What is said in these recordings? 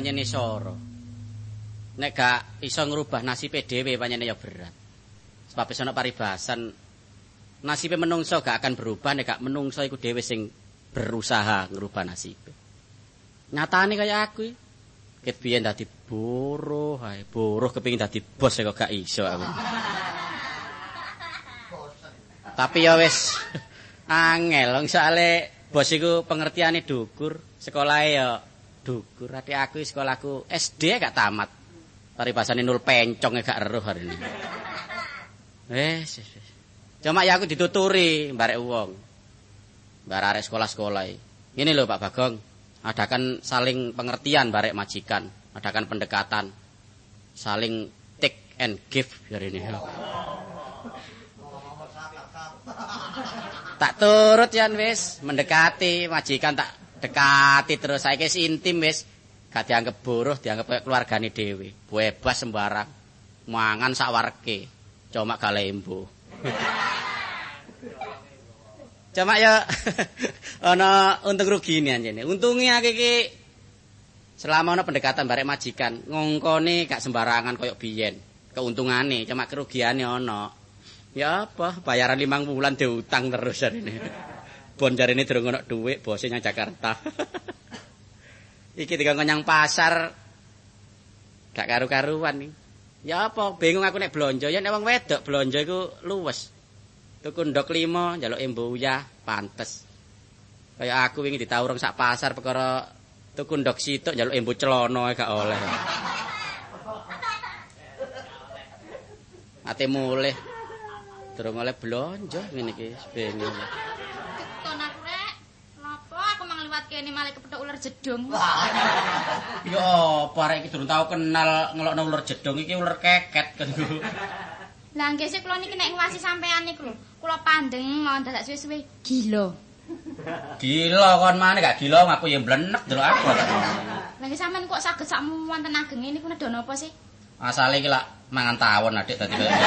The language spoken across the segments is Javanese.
nyeni soro. Nek gak iso ngrubah nasibe dhewe pancene ya berat. Sebab ana paribasan nasibe menungso gak akan berubah nek gak menungso iku dhewe sing berusaha ngrubah nasibe. Nyatane kaya aku iki. Ket biyen dadi buruh, buruh kepengin dadi bos kok gak iso aku. Tapi ya wis angel wong soalé bos iku pengertiane dhukur, sekolahe ya dhukur. Ati aku sekolahku SD gak tamat. Paribasane nul pencong gak eruh hari ini. Wes. Cuma ya aku dituturi barek wong. Barek sekolah-sekolah. Ini lho Pak Bagong, adakan saling pengertian barek majikan, adakan pendekatan, saling take and give hari ini. Tak turut yan wis, mendekati majikan tak dekati terus saiki wis intim wis. Gak dianggap buruh, dianggap kayak keluargane dhewe. Bebas sembarang. Mangan sak wareke. Cuma gak lembo. Cuma ya ana untung rugine anjene. Untunge akeh iki selama ana pendekatan barek majikan, ngongkone gak sembarangan koyo biyen. Keuntungane, cuma kerugiane ana. Ya apa, bayaran 5 bulan diutang terus jarine. Bon jarine durung ana dhuwit, bose nang Jakarta. Iki dikon nyang pasar gak karu-karuan iki. Ya apa, bingung aku nek blonjo, ya nek wong wedok blonjo iku luwes. Tuku ndok 5 njaluk embuyah pantes. Kaya aku wingi ditawurung sak pasar perkara tuku ndok situk njaluk embu celana gak oleh. Ate mulih. Durung oleh blonjo ngene iki bingung. Kene malah kepethuk ular jedung. Ya apa arek iki durung tau kenal ngelokno ular jedung iki ular keket kan. Lah nggih sik kula niki nek ngwasi sampean niku lho. Kula pandeng mau dadak suwe-suwe gila. Gila kon maneh gak gila aku ya mblenek delok aku. Lah nggih sampean kok saged sakmu wonten agenge niku nedha napa sih? Asale iki lak mangan tawon adik dadi kaya.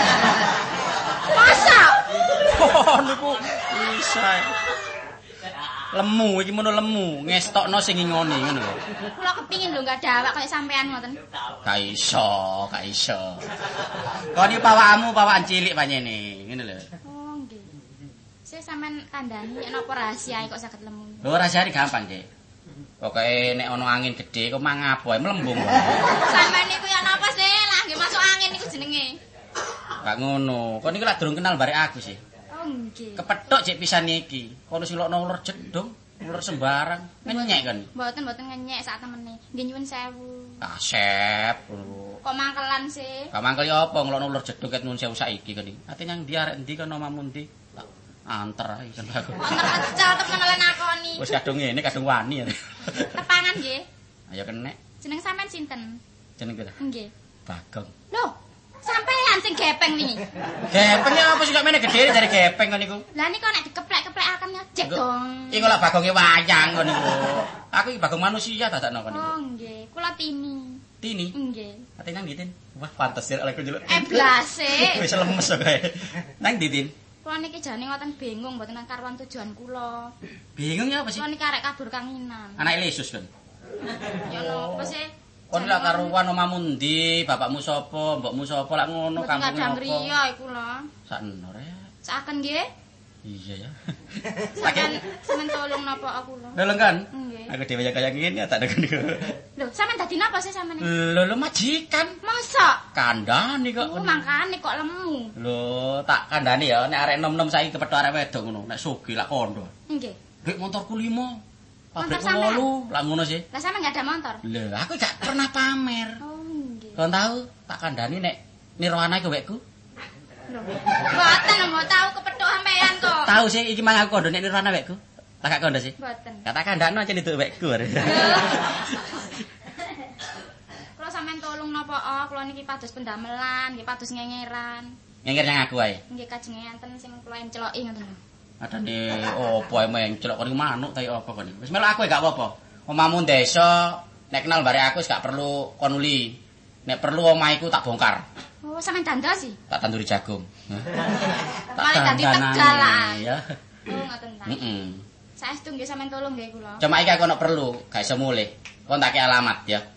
Masa? Oh niku bisa. Lemu iki mono lemu, ngestokno sing ngingoni ngono lho. Kula kepingin lho gak ada awak kaya sampean ngoten. Gak iso. Kon iki pawakmu pawakan cilik pancene, ngene lho. Oh nggih. Sik sampean kandhani nek napa rahasiae kok saged lemu. Lho rahasiane gampang, Dik. Pokoke nek ana angin gedhe kok mangaboh mlembung. Sampeyan niku ya napa sih? Lah nggih masuk angin niku jenenge. Gak ngono. Kon iki lak durung kenal barek aku sih. Oh nggih. Kepethuk cek pisan iki. Kono silokno ular jedung, ular sembarang. Ngenyek kan. Mboten ngenyek sak temene. Nggih nyuwun sewu. Kasep. Kok mangkelan sih? Gak mangkel ya apa ngelokno ular jedung ket nyuwun sewu saiki kan iki. Ate nyang ndi arek ndi kono omamu ndi? Anter ae kan aku. Anter catet menawa nakoni. Wis kadung ngene, kadung wani. Tepangan nggih. Ayo kenek. Jeneng sampean sinten? Jeneng kira? Nggih. Bagong. Loh, sampean sing gepeng wingi. Gepeng apa sih kok mene gedhe dari gepeng kon niku? Lah niku nek dikeplek-keplekaken ngejek dong. Iku lak bagonge wayang kon niku. Aku iki bagong manusia dadakno kon niku. Oh nggih, kula Tini. Tini? Nggih. Ate nang ndi, Tin? Wah, pantes ya oleh njuluk. Blase. Wis lemes kok kae. Nang ndi, Tin? Kula niki jane ngoten bingung mboten karuan tujuan kula. Bingung ya apa sih? Kula niki arek kabur kanginan. Anake Yesus kan. Ya napa sih? Kon lak karuan omamu ndi, bapakmu sapa, mbokmu sapa lak ngono kampung Kadang apa? riya iku lho. Sak enor ya. Saken nggih. Iya ya. Sampeyan tolong napa aku lho. Lho kan? Nggih. Aku dhewe kaya ngene tak ada niku. Lho, sampeyan dadi napa sih sampeyan iki? Lho majikan. Masa? Kandhani kok. Makane kok lemu. Lho, tak kandhani ya nek arek nom-nom saiki kepethuk arek wedok ngono, nek sugih lak kondo. Nggih. Dek motorku 5. Pabrik Motor 8, lak ngono sih. Lah sampeyan enggak ada motor? Lho, aku gak pernah pamer. Oh, nggih. Kon tahu tak kandhani nek nirwana iku wekku. Lho. Mboten mbok tahu kepethuk sampean kok. Tahu sih iki mang aku kondo nek nirwana wekku. Tak gak kondo sih. Mboten. Kata kandhano aja itu wekku. Kula sampean tolong napa kula niki pados pendamelan, nggih pados ngengeran. Ngengker nang aku ae. Nggih kajeng enten sing kula enceloki ngoten lho. Adane opo ae mencelok kon manuk ta apa kon. Wis melok aku gak apa-apa. Omamu desa nek kenal bare aku wis gak perlu kon uli. Nek perlu omahku tak bongkar. Oh, sampean dandas sih? Tak tanduri jagung. Malah dadi Tegal lah. Ya. Oh, ngoten ta. Heeh. Saestu nggih sampean tolong nggih kula. Cuma iki aku ono perlu, gak iso mulih. Kon tak alamat ya.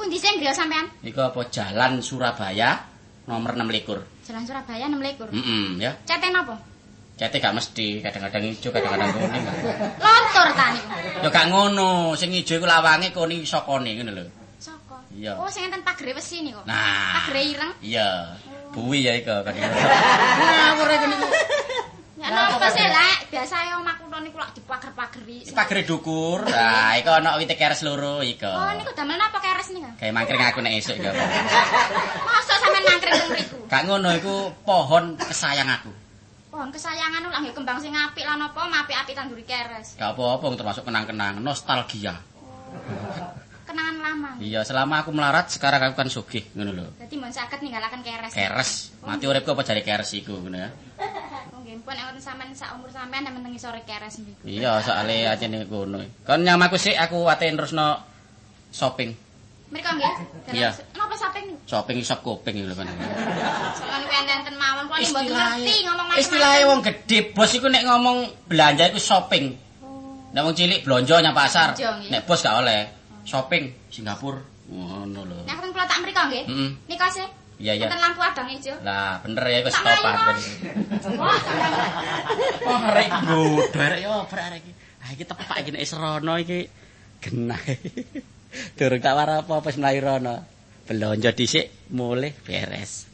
Pundi sing griya sampean? Iku apa Jalan Surabaya nomor 26. Jalan Surabaya 26. Ya. Ceten apa? Cete gak mesti, kadang-kadang ijo, kadang-kadang kuning. Lontor ta niku. Ya gak ngono, sing ijo iku lawange kuning sokone ngono lho. Saka. Iya. Oh, sing enten pagere wesi niku. Nah. Pagere ireng. Iya. Buwi ya iku kadang. Ngawur iku niku. Ya napa sih lek, biasa ya omahku niku lak dipager-pageri. Pagere dukur. Nah, iku ana wite keres loro iku. Oh, niku damel napa keres niku? Kayak mangkring aku nek esuk iku. Mosok sampean mangkring teng mriku? Gak ngono iku pohon kesayang aku. Pohon kesayangan lak nggih kembang sing apik lan apa apik-apik tanduri keres. Gak apa-apa termasuk kenang-kenang, nostalgia. Kenangan lama. Iya, selama aku melarat sekarang aku kan sugih ngono lho. Dadi mun saged ninggalaken keres. Keres, mati uripku apa jare keres iku ngono ya. Oh nggih, pun nek sampean sak umur sampean nek meneng sore keres niku. Iya, soalé acene ngono. Kon nyamaku sik aku ate nerusno shopping. Mriko nggih. Iya. Napa shopping niku? Shopping sop kuping lho kan. Soale enten mawon kok mboten ngerti ngomong macam-macam. Istilahe wong gedhe, bos iku nek ngomong belanja iku shopping. Nek wong cilik blonjo nyang pasar. Nek bos gak oleh shopping Singapura. Ngono lho. Nek kula tak mriko nggih. Nika sih. Iya iya. Enten lampu abang ijo. Lah, bener ya wis stopan. Wah, sampean. Oh, arek nggodho arek yo arek iki. Ah iki tepak iki nek serono iki genah. Durung tak war apa wis mlayu rono. Belanja dhisik mulih beres.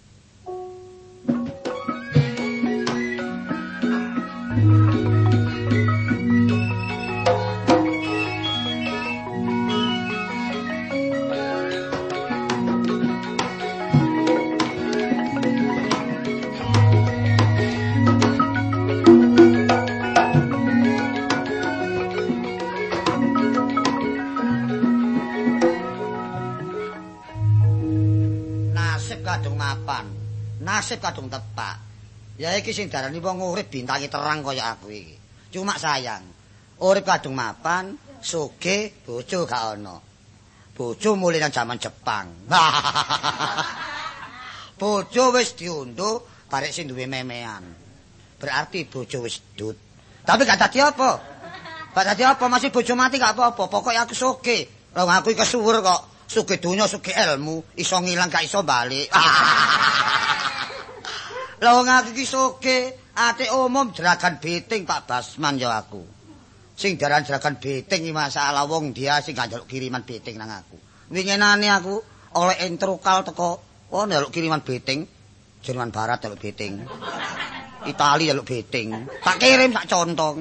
Nasib kadung tepak. Ya iki sing darani wong urip bintangi terang kaya aku iki. Cuma sayang, urip kadung mapan, sugih, bojo gak ana. Bojo mulih nang jaman Jepang. Bojo wis diunduh, barek sing duwe memean. Berarti bojo wis dut. Tapi gak dadi apa? Gak dadi apa, masih bojo mati gak apa-apa. Pokoke aku sugih. Wong aku iki kesuwur kok. Sugih donya, sugih ilmu, iso ngilang gak iso balik. Lah wong aku iki sugih, ate umum jeragan beting Pak Basman ya aku. Sing daran jeragan beting iki masalah wong dia sing gak njaluk kiriman beting nang aku. Winginane aku oleh entrokal teko, oh njaluk kiriman beting. Jerman Barat njaluk beting. Itali njaluk beting. Tak kirim sak contong.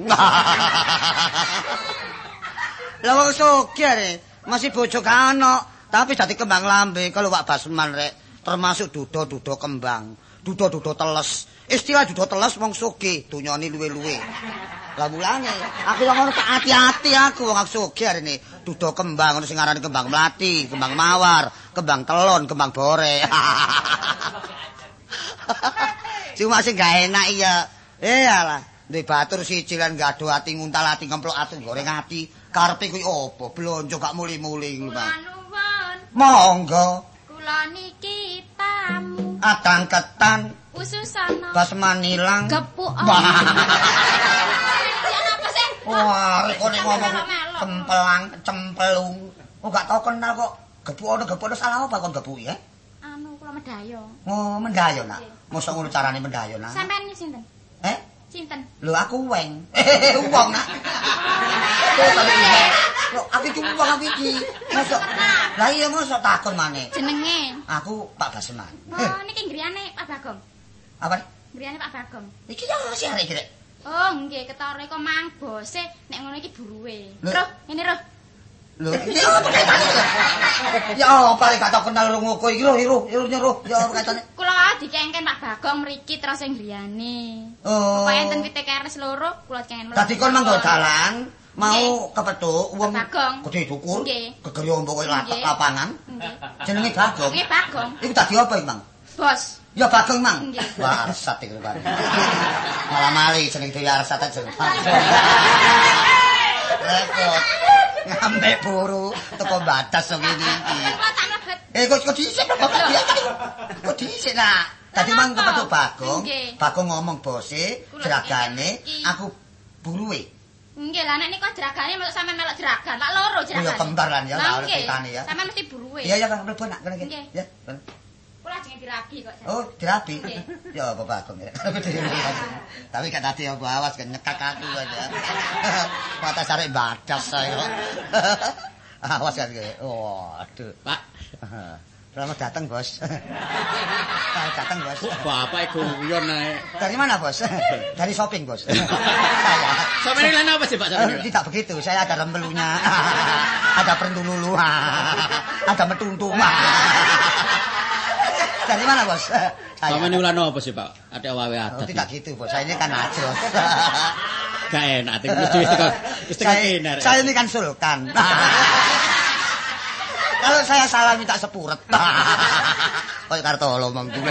Lah wong sugih masih bojo gak ana, tapi dadi kembang lambe kalau Pak Basman rek, termasuk duda-duda kembang. Duda-duda teles. Istilah duda teles wong sugih, donyane luwe-luwe. Lah mulane aku ngono tak hati-hati aku wong sugih arene duda kembang ngono sing arane kembang mlati, kembang mawar, kembang telon, kembang bore. Cuma sing gak enak iya. Alah, ndek batur siji lan gado ati nguntal ati ngemplok ati goreng ati. Karepe kuwi opo? Blonjo gak muli-muli ngono, Pak. Monggo. Kula niki tamu. Adang ketan Ususana Basman ilang gepuk. Wah, kok nek ngomong kempelang, cempelung. Oh gak tau kenal kok. Gepuk salah apa kon gepuki ya? Anu kula Medayo. Oh, Mendayo nak. Mosok ngono carane Mendayo nak. Sampeyan sinten? Sinten? Lho aku weng. Wong nak. Lho aku iki wong aku iki. Mosok. Lah iya mosok takon maneh. Jenenge? Aku Pak Basman. Oh, niki griyane Pak Bagong. Apa? Griyane Pak Bagong. Iki ya si arek iki rek. Oh, nggih ketara iku mang bose nek ngono iki buruwe. Roh, ngene roh. Lho, iki apa kaitane? Ya apa rek gak tau kenal rungu kok iki roh. Ya apa kaitane? Kula dikengken Pak Bagong mriki terus sing griyane. Oh. Pokoke enten wite keres loro, kula dikengken. Dadi kon manggo dalan mau kepethuk wong gede dukur gegeri ombo koyo lapangan. Jenenge Bagong. Nggih Bagong. Iku dadi apa iki, Mang? Bos. Ya Bagong, Mang. Warsat iku kan. Malah mali jeneng dhewe Arsat jeneng. Repot. Ngambek buru teko batas kok ngene iki. Kok dhisik Bapak dia. Kok dhisik nak. Dadi mang kepethuk Bagong. Bagong ngomong bose, jeragane aku buruwe. Nggih, lah nek niku jeragane masuk sampean melok jeragan, lak loro jeragane. Ya kembar lan ya, Lah, tak nggih. petane ya. Sampean mesti buruwe. Iya ya, Kang, mlebu nak kene iki. Nggih. Ya. Kula jenenge dirabi kok. Oh, dirabi. Nggih. Ya apa Bagong ya. Tapi gak tadi aku awas kan nyekak aku aja. Mata sare badas saya kok. Awas kan. Waduh. Pak. Selamat datang, Bos. Selamat datang, Bos. Bapak guyon ae. Dari mana, Bos? Dari shopping, Bos. Saya. Sampeyan ini apa sih, Pak? Tidak begitu, saya ada rembelunya. Ada perendululu. Ada metuntung. Dari mana, Bos? Sampeyan ini ulan apa sih, Pak? Ada wawe adat. Tidak gitu, Bos. Saya ini kan ajros. Gak enak, mesti kenar. Saya ini kan sultan. Kalau saya salah minta sepuret. Kayak Kartolo mang juga.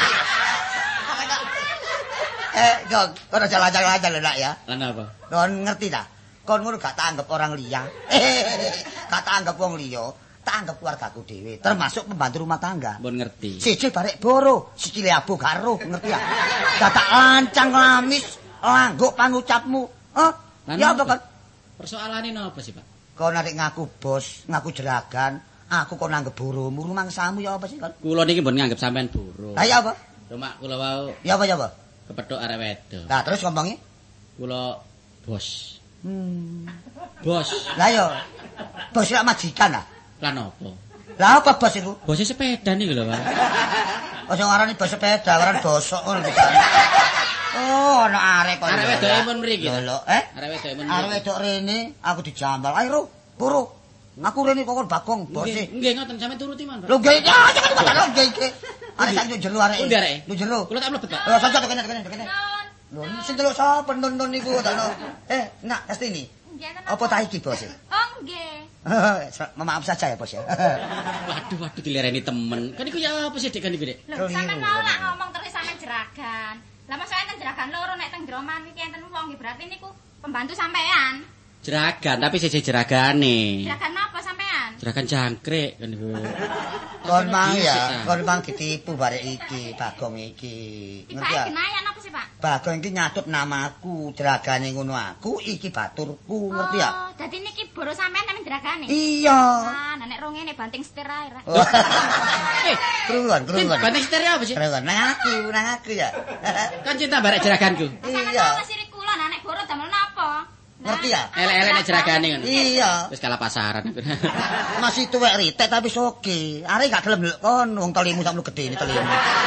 Jog, kono jalan-jalan lho nak ya. Lan apa? Kon ngerti ta? Kon ngono gak tak anggap orang liya. Gak tak anggap wong liya, tak anggap keluargaku dhewe, termasuk pembantu rumah tangga. Mbon ngerti. Siji barek boro, sikile abu karo, ngerti ya? Dadak lancang lamis, langguk pangucapmu. Ya apa kan? Persoalane napa sih, Pak? Kau narik ngaku bos, ngaku jeragan, aku kok nanggep burumu, rumangsamu ya apa sih kan? Kula niki mbon nganggep sampean buruh. Lah ya apa? Cuma kula wau Ya apa? kepethuk arek wedok. Lah terus ngomongnya? Kula bos. Bos. Lah ya, bos lak majikan lah. Lan apa? Lah apa bos itu? Bose sepeda niku lho, Pak. Ojo ngarani bos sepeda, aran bosok ngono lho kan. Oh, ana arek kok. Arek wedoke mun mriki. Lho, Arek wedoke mun mriki. Arek wedok rene, aku dijambal. Ayo, Ro, buru. Aku rene kok Bagong, bos. Nggih, ngoten sampean turuti man, Pak. Lho, nggih, jangan nggih. Arek sak jero arek. Pundi areke? Lho jero. Kula tak mlebet, Pak. Lho, sajak kene. Lho, sing delok sapa non niku takno. Nak, Kastini. Nggih, Apa ta iki, Bos? Oh, nggih. Maaf saja ya, Bos ya. Waduh, dilereni temen. Kan iku ya apa sih Dik kan iku, Dik? Lho, sampean mau lak ngomong terus sampean jeragan. Lah masa enten jeragan loro nek teng Droman iki enten wong nggih berarti niku pembantu sampean. Jeragan, tapi siji jeragane. Jeragan napa sampean? Jeragan jangkrik kan iku. Kon mang ya, kon mang ditipu barek iki, Bagong iki. Ngerti ya? Iki kenayan apa sih, Pak? Bagong iki nyatut namaku, jeragane ngono aku, iki baturku, ngerti ya? Oh, dadi niki boro sampean nang jeragane. Iya. Ah, nek rong ngene banting setir ae ra. Keruan. Banting setir apa sih? Keruan, nang aku ya. Kan cinta barek jeraganku. Sampeyan Iya. kok sirik kula nek boro damel napa? Ngerti ya? Elek-elek nek jeragane ngono. Iya. Wis kalah pasaran aku. Masih tuwek ritek tapi soge. Are gak gelem lho kon wong telimu sakmu gedene telimu.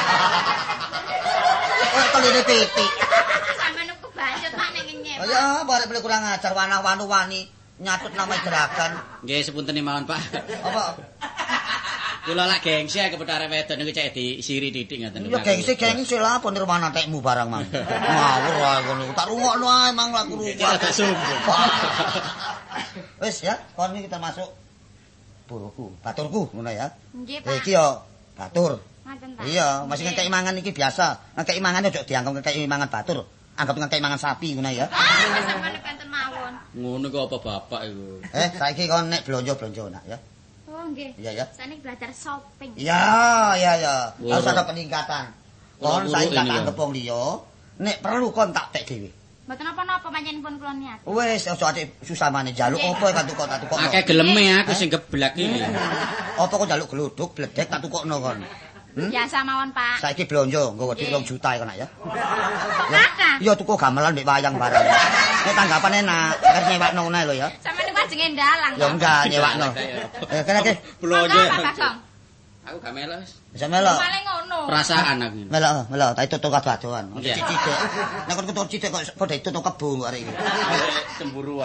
Oh, teline pitik. Sampeyan niku bacot Pak nek ngenyek. Oh ya, barek beli kurang ajar wanah-wanu wani nyatut nama jeragan. Nggih, sepunten mawon, Pak. Apa? Kula lak gengsi kepethuk arek wedok niku cek disiri titik ngoten. Ya gengsi lah apa nirwana tekmu barang mang. Ngawur ae ngono. Tak rungokno ae mang laku rungok. Tak sumpah. Wis ya, kon iki termasuk buruku, baturku ngono ya. Nggih, Pak. Iki yo batur. Ngoten ta. Iya, masih ngekeki mangan iki biasa. Ngekeki mangan ojo dianggap ngekeki mangan batur. Anggap ngekeki mangan sapi ngono ya. Sampeyan enten mawon. Ngono kok apa bapak iku? Saiki kon nek blonjo-blonjo nak ya. Oh, nggih. Iya ya. Saiki belajar shopping. Iya. Harus ada peningkatan. Kon Wah, saiki tak ini, anggap wong liya, nek perlu kon tak tek dhewe. Mboten apa-apa panjenengan pun kula niat. Wis aja ate susah maneh njaluk apa kan tukok tak tukokno. Akeh geleme aku sing geblak iki. Apa kok njaluk gluduk bledek tak tukokno kon. Biasa mawon, Pak. Saiki blonjo nggo wedhus 2 juta kon ya. Kata. Iya tuku gamelan mbek wayang bareng. Nek tanggapan enak, arep nyewakno ngono lho ya. Sampeyan niku ajenge ndalang. Ya enggak nyewakno. Kene iki Blonjo. Pak. Aku gak melok wis. bisa melok. Paling ngono. Perasaan aku. Melok, tak tutuk ado-adoan. Iya. Cicik. Nek kon ketur cicik kok padha tutuk kebo kok arek iki. Cemburuan.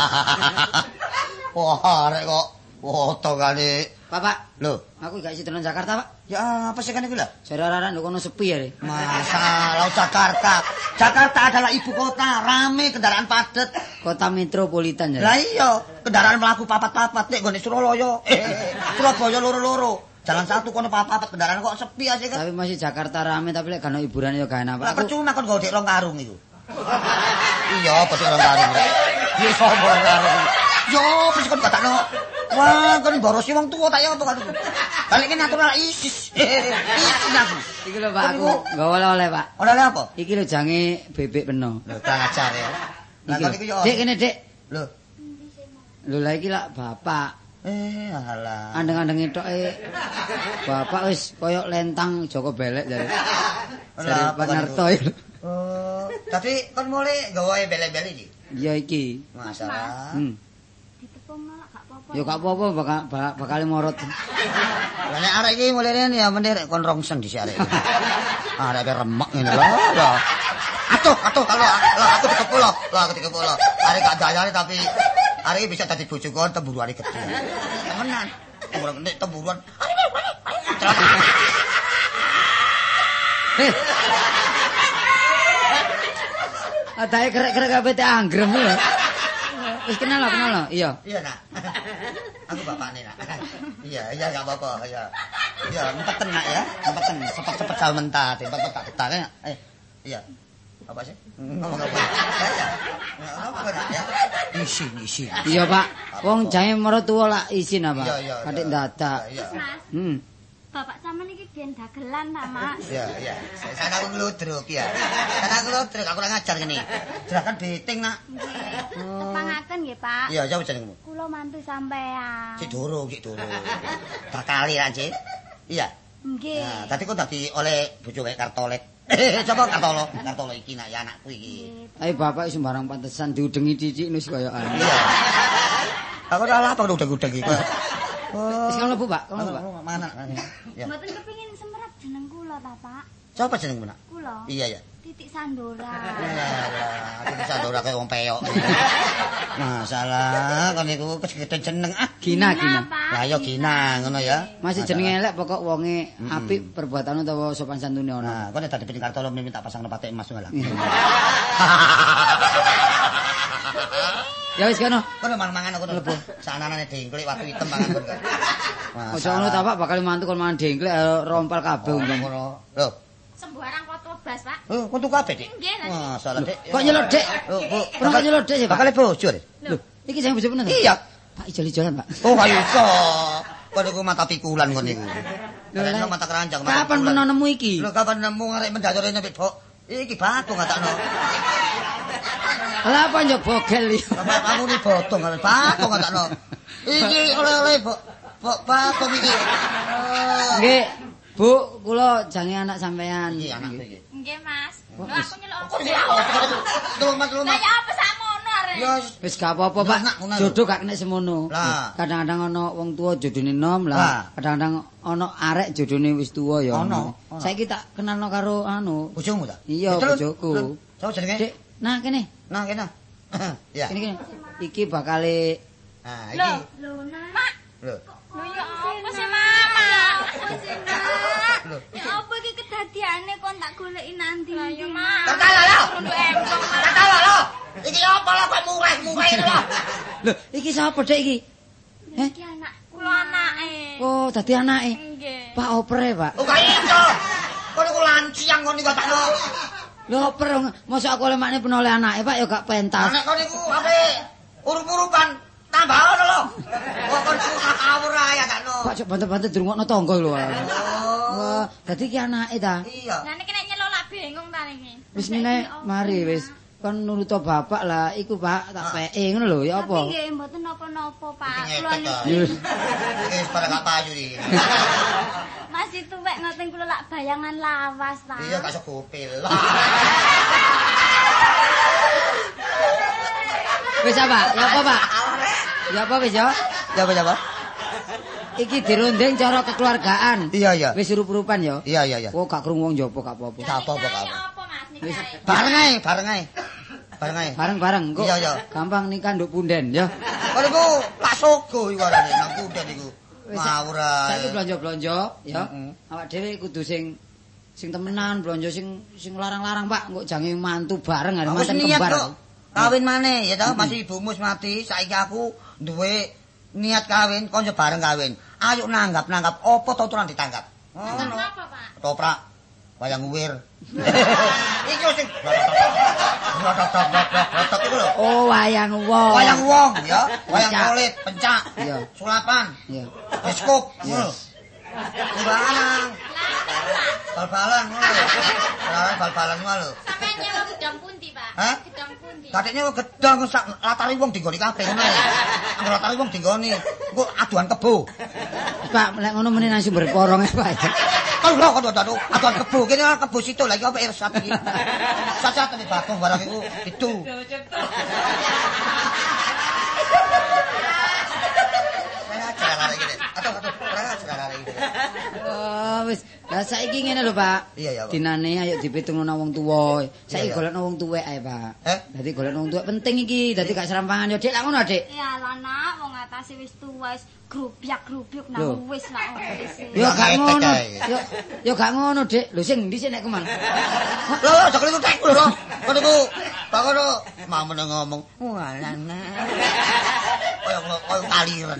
Wah, arek kok foto kali. Pak, Lho, aku gak isi tenan Jakarta, Pak. ya apa sih kan iki lho? Jare arek nduk kono sepi ya. Masalah Jakarta. Jakarta adalah ibu kota, rame kendaraan padat. Kota metropolitan ya. Lah iya, kendaraan mlaku papat-papat nek gone Surabaya. Surabaya loro-loro. Jalan satu kono papat kendaraan kok sepi aja kan. Tapi masih Jakarta rame tapi lek gak ono hiburan ya gak enak, Pak. Lah percuma kon godhek rong karung iku. Iya, godhek rong karung. Iya, sopo rong karung. Yo, wis kon batakno. Wah, kon mborosi wong tuwa tak ya apa kan. Balik kene atur ala isis. Isis aku. Iki lho Pak, aku gak oleh-oleh, Pak. Oleh apa? Iki lho jange bebek peno. Lho, kurang ajar ya. Lah kok iku yo. Dik kene, Dik. Lho. Lho lah iki lak bapak. Alah. Andeng-andeng etoke bapak wis koyo lentang Joko Belek jare. Lah Pak Narto. Oh, tapi kon mulai gawe belek-belek iki. Iya iki. Masalah. Ditepung gak apa-apa. Ya gak apa-apa bakal morot. Lah nek arek iki mulai ya meneh kon rongsen dhisik arek. Arek remek ngene lho. Atuh kalau aku dikepul. Arek gak dayane tapi arek bisa dadi bojo kon temburuane gede. Temenan. Nek temburuan. Adae kerek-kerek kabeh teh anggrem lho. Wis kenal lho. Iya. Iya, Nak. Aku bapakne, Nak. Iya, enggak apa-apa, iya. Iya, empeten Nak ya. Empeten, cepet-cepet sal mentah, cepet tak detak. Iya. Apa sih? Ngomong apa? Ya. Apa Nak ya? Isi. Iya, Pak. Wong jahe mertua lak isin apa? Iya. Kadek dadak. Iya. Mas. Bapak sampean iki biyen dagelan ta, Mas? Iya. Sana aku ngludruk ya. Aku ora ngajar ngene. Jerakan beting, Nak. Tepangaken nggih, Pak. Iya, jauh jenengmu. Kula mantu sampean. Cik Doro. Bakali ra, Cik. Iya. Nggih. Nah, tadi kok dadi oleh bojo kayak Kartolet. Coba Kartolo iki nak ya anakku iki. Ayo bapak sembarang pantesan diudengi cicik nus koyokan. Iya. Aku ora lapang udeng-udeng iki. Wis kono Bu, Pak. Kono, Pak. Mana? Ya. Mboten kepengin semerap jeneng kula ta, Pak? Coba jenengmu nak? Kula. Iya. Titik Sandora. Alah, aku Sandora kayak wong peyok. Masalah kon niku gede jeneng ah. Gina. Lah ya Gina ngono ya. Masih jenenge elek pokok wonge apik perbuatan utawa sopan santune ono. Nah, kon nek dadi penting Kartolo minta pasang nepate emas ngono lah. Ya wis kono. Kono mangan aku mlebu. Sananane dengklik watu hitam mangan kon. Ojo ngono ta Pak, bakal mantu kon mangan dengklik rompal kabeh ngono. Lho, Sembarang foto bas, Pak. oh, kudu kabeh, Dik. Nggih, Nak. Masalah, Dik. Kok nyelot, Dik? Oh, Bu. Kok nyelot, Dik, Pak? Bakal bojo, Dik. Lho, iki sing bojo meneng. Iya. Pak ijol-ijolan, Pak. Oh, kaya iso. Kon niku mata pikulan kon niku. Lha mata keranjang. Kapan peno nemu iki? Lho, kapan nemu arek mendacure nyepik bok. Iki batu ngatakno. Lah apa njok bogel iki? Bapak kamu ni botong batu ngatakno. Iki oleh-oleh bok batu iki. Nggih, Bu, kula jange anak sampean. Iki anakku iki. Nggih, Mas. Lho aku nyelok. Kok nyelok? Mas. Lah ya apa sakmono arek? Ya Wis gak apa-apa, Pak. Ngono. Jodoh gak kena semono. Lah. Kadang-kadang ana wong tuwa jodone nom Lah. lah. Kadang-kadang ana arek jodone wis tuwa ya. Ono. Saiki tak kenalno karo anu. bojomu ta? Iya, bojoku. Sopo jenenge? Dik, nah kene. Nah, kene. Ya. Kene. Iki bakale Nah, Lho, iki. Mak. Lho. Lho ya apa sih, Mama? Apa sih, Nak? Lho. Ya apa iki kedadiane kon tak goleki nanti. Lah ya, Mak. Kakak lho. Untuk embong. Kakak lho. Iki apa lho kok murah-murah ini lho. Lho, iki sapa Dik iki? Iki anak kula anake. Oh, dadi anake. Nggih. Pak opere, Pak. Oh, kaya iso. Kon niku lanciang kon niku takno. Lho oper mosok aku oleh makne penoleh anake, Pak ya gak pentas. Nek kon niku ape urup-urupan tambah ono lho. Kok kon ngawur ae takno. Pak cok banter-banter dirungokno tangga lho. Wah, dadi ki anake ta. Iya. Lah niki nek nyelok lak bingung ta niki. Wis ngene, mari wis. Kon nuruto bapak lah, iku Pak tak peke ngono lho, ya apa? Tapi nggih mboten napa-napa, Pak. Iki Kula ngepet niku to. Wis pada gak payu iki. masih tuwek ngoten kula lak bayangan lawas ta. Iya gak segopil. Wis apa? Ya apa, Pak? Ya apa wis ya? Apa? Iki dirunding cara kekeluargaan. Iya. Wis urup-urupan ya. Iya. Oh, gak krungu wong jopo gak apa-apa. Gak apa-apa, Ya Pak. apa, Mas niki? Wis. Bareng ae. Bareng-bareng kok. Iya. Gampang nikah nduk punden ya. Kok niku Pak Sogo iku arane nang kuda niku. Wis, Ngawur ae. Saiki blonjo-blonjo ya. Heeh. Awak dhewe kudu sing temenan blonjo sing larang-larang, Pak. Engko jange mantu bareng arep Wis manten niat kembar. kok. Kawin maneh ya toh, masih ibumu mati, saiki aku duwe niat kawin, kon yo bareng kawin. Ayo nanggap apa tuturan ditanggap. Ngono. Apa, Pak? Toprak wayang uwir. Iki sing iku lho. Oh, wayang wong. Wayang wong ya, wayang Pencak. kulit, pencak, Iya. sulapan, Iya. beskop, ngono. Sembarang. Bal-balan ngono lho. Bal-balan ngono lho. Sampeyan nyewa gedang pundi, Pak? Hah? Gedang pundi? Kadekne gedang sak latari wong dinggoni kabeh ngono. Angger latari wong dinggoni. Engko aduan kebo. Pak, lek ngono meneh nang sumber porong Pak. Kalau kok aduan kebo kene kebo situ lagi apa irsat iki. Sasat nek Bagong barang iku itu. Oh, wis. Lah saiki ngene lho, Pak. Iya, ya, Pak. Dinane ayo dipitungno nang wong tuwa. Saiki golekno wong tuwek ae, Pak. Dadi golekno wong tuwek penting iki. Dadi gak serampangan yo, Dik. Lah ngono, Dik. Ya lah nak, wong atase wis tuwa wis grubyak-grubyuk nang wis lah wis. Yo gak ngono. Yo gak ngono, Dik. Lho sing ndi sik nek keman? Lho, aja keliru tekku lho. Kon iku bakono mamen ngomong. Walana. Koyo kaliren.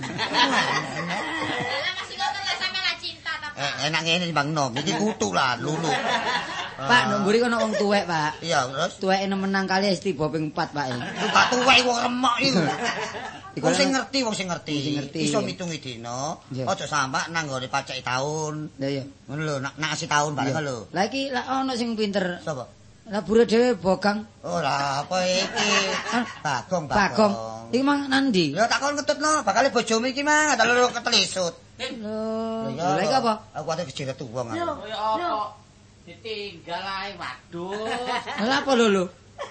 Lah masih ngono lah sampe lah cinta ta. Enak ngene Bang Nom, iki kutu lah lulu. Pak, nang mburi kono wong tuwek, Pak. Iya, terus Tuweke nemenang kali wis tiba ping 4, Pak. Pak tuwek wong remok iku. Wong sing ngerti, wong sing ngerti. ngerti. Iso mitungi dina, aja sampak nang gone paceki taun. Lah iya. Ngono lho, nak nasi taun bareng lho. Lah iki lak ono sing pinter. Sapa? Lah bure dhewe Bogang. Ora apa iki. Bagong. Bagong. Iki mang nandi? Ya tak kon ngetutno, bakal bojomu iki mang ada loro ketelisut. Lho, lha iki apa? Aku ate kejiret wong aku. Kaya apa? Ditinggal ae, waduh. Lah apa lho?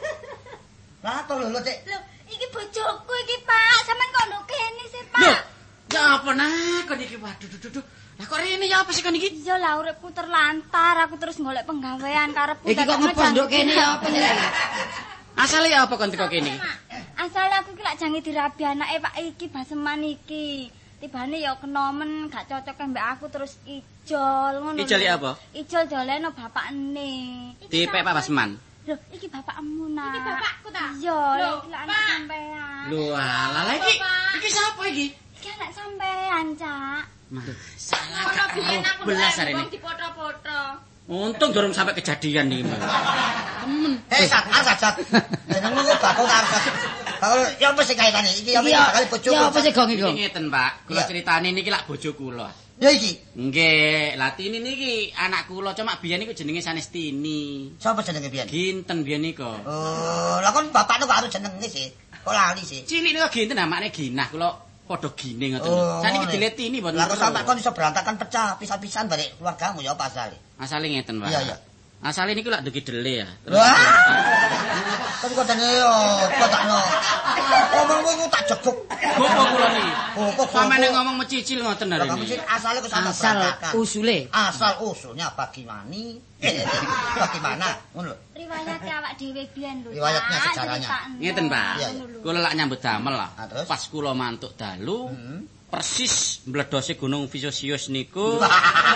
Lah apa lho, Dik? Lho, iki bojoku iki, Pak. Sampeyan kok nduk kene sih, Pak? Lho, ya apa nah kon iki waduh duh. Lah kok rene ya apa sih kon iki? Iya lah uripku terlantar, aku terus golek penggawean karepku. Iki kok ngepondok kene ya apa iki? Asale ya apa kon teko kene? Asale aku iki lak jange dirabi anake Pak iki Baseman iki. Tibane ya kena men gak cocok mbek aku terus ijol ngono. Ijol apa? Ijol doleno bapakne. Dipek Pak Basman. Lho, iki bapakmu nak. Iki bapakku ta? Iya, Lho, iki lak anak sampean. Lho alah iki sapa iki? Iki anak sampean, Cak. Salah Ono biyen aku belas ndelok hari ini. wong dipoto-poto. Untung durung sampai kejadian iki. Temen. Sat. Jenengmu kok Bagong karo Sat. Bagong ya apa sing kaitane iki ya bakal bojoku. Ya apa sih Gong Iki iku? ngeten, Pak. Kula Iya. critani niki lak bojo kula. Ya iki. Nggih, Latini niki anak kula cuma biyen niku jenenge Sanestini. Sapa jenenge pian? Ginten biyen niku. Oh, lah kon bapakno kok harus jenenge sih. Kok lali sih? Cilik niku Ginten amakne Ginah kula padha gine ngoten. Oh, Saniki ngono. diletini mboten. Lah kok sampe kon iso berantakan pecah pisah-pisahan balik keluargamu ya apa asale? Asale ngeten, Pak. Iya. Asale niku lak duki dele ya. Wah. Tapi kok dene yo kok takno. Ngomongmu iku tak jeguk. Gopo kula niki. Gopo. Sampeyan ngomong mecicil ngoten hari Lah kamu ini. sih asale kok sampe Asal berantakan. usule. Asal usulnya bagaimana? Bagaimana? Ngono lho. Riwayate awak dhewe biyen lho. Riwayatnya, Cak, sejarahnya. critakne. Ngeten, Pak. Iya, iya. Kula lak nyambut damel lah. Ah, terus? Pas kula mantuk dalu, persis mbledose Gunung Vesuvius niku.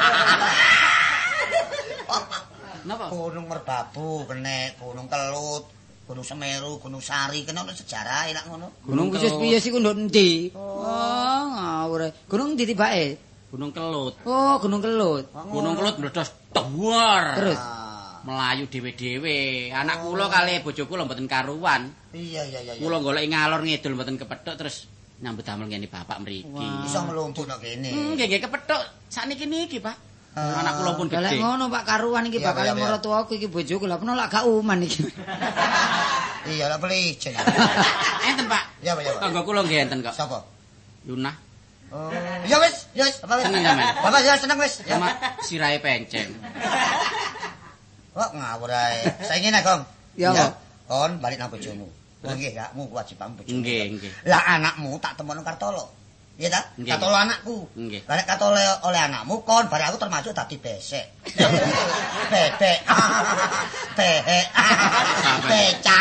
Napa? Gunung Merbabu, kene Gunung Kelut, Gunung Semeru, Gunung Sari, kene ono sejarah enak ngono. Gunung Vesuvius iku nduk endi? Oh, ngawur. Gunung ndi tibake? Gunung Kelut. Oh, Gunung Kelut. Gunung Kelut meledos dhuwur. Terus Melayu dhewe-dhewe. Anak kula kali bojo kula mboten karuan. Iya. Kula golek ngalor ngidul mboten kepethuk terus nyambut damel ngene bapak mriki. Iso nglumpuh nang kene. Nggih kepethuk sakniki niki, Pak. Anak kula pun Lah gedhe. ngono Pak karuan iki Iya, bakal iya, iya. marang tuaku iki bojoku lah peno lak gak uman iki. Iya lah pelicin. Enten, Pak. Ya, Pak. Tangga kula nggih enten kok. Sapa? Yunah. Oh, ya wis. Apa wis? Seneng sampean? Bapak ya seneng wis. Ya. Cuma sirahe penceng. Kok ngawur ae. Saiki nek, Gong. Ya, apa? Kon balik nang bojomu. Oh nggih, kakmu kewajiban bojomu. Nggih. Lah anakmu tak temono Kartolo. Iya ta? Nggih. Kartolo anakku. Nggih. Lah nek Kartolo oleh anakmu kon bare aku termasuk dadi besek. Bebek. Behek. Becak.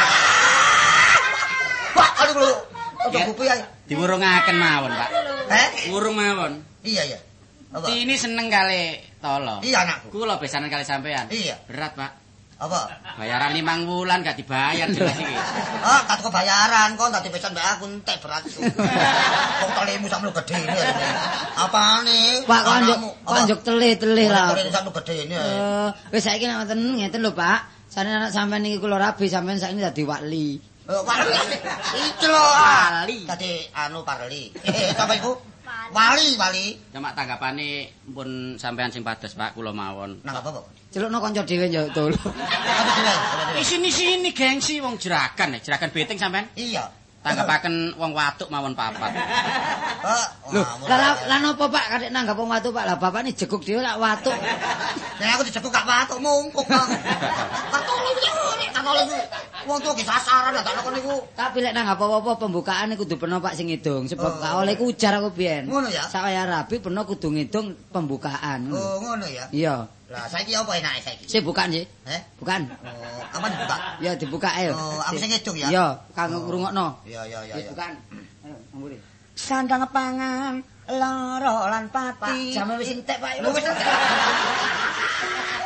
Wah, aduh lu. Ojo Ya. buku ya. Diwurungaken mawon, Pak. Wurung mawon. Iya. Apa? Ini seneng kali tolo. Iya anakku. Kula besanan kali sampean. Iya. Berat, Pak. Apa? Bayaran 5 wulan gak dibayar jelas iki. Ah, tak bayaran kon dadi pesan mbak aku entek berat. Kok telemu sampe gede ini. Apane? Pak konjuk telih-telih lah. Kok sampe gede ini. Wis saiki nek ngeten lho Pak. Sane anak sampean iki kula rabi sampean saiki dadi wali. Parli. Iki lho. Parli. Dadi anu parli. Sapa iku? Wali. Cuma tanggapane pun sampean sing pados Pak kula mawon. Nang apa, Pak? Celukno kanca dhewe ya tol. Sini gengsi wong jeragan beting sampean. Iya. Tanggapaken wong watuk mawon papat. Lho, lah napa Pak kadek nanggap wong watuk Pak? Lah bapak ni jeguk dhewe lak watuk. Nek aku dijeguk gak watuk mungkuk, Kang. Takole iku wong tuwa ge sasaran tak kok niku. Tapi lek nanggap apa-apa pembukaan kudu peno Pak sing ngidung sebab gak oleh ku ujar aku biyen. Ngono ya. Saya rabi peno kudu ngidung pembukaan. Oh, ngono ya. Iya. Lah saiki apa enake saiki? Sik bukan sih? Bukan. Oh, apa dibuka? Ya dibuka ae. Oh, aku sing ngidung ya. Iya, kanggo ngrungokno. Iya. Bukan. Ayo, ngamburi. Sandang pangan lara lan pati. Pak, jame wis entek Pak. Lho wis entek.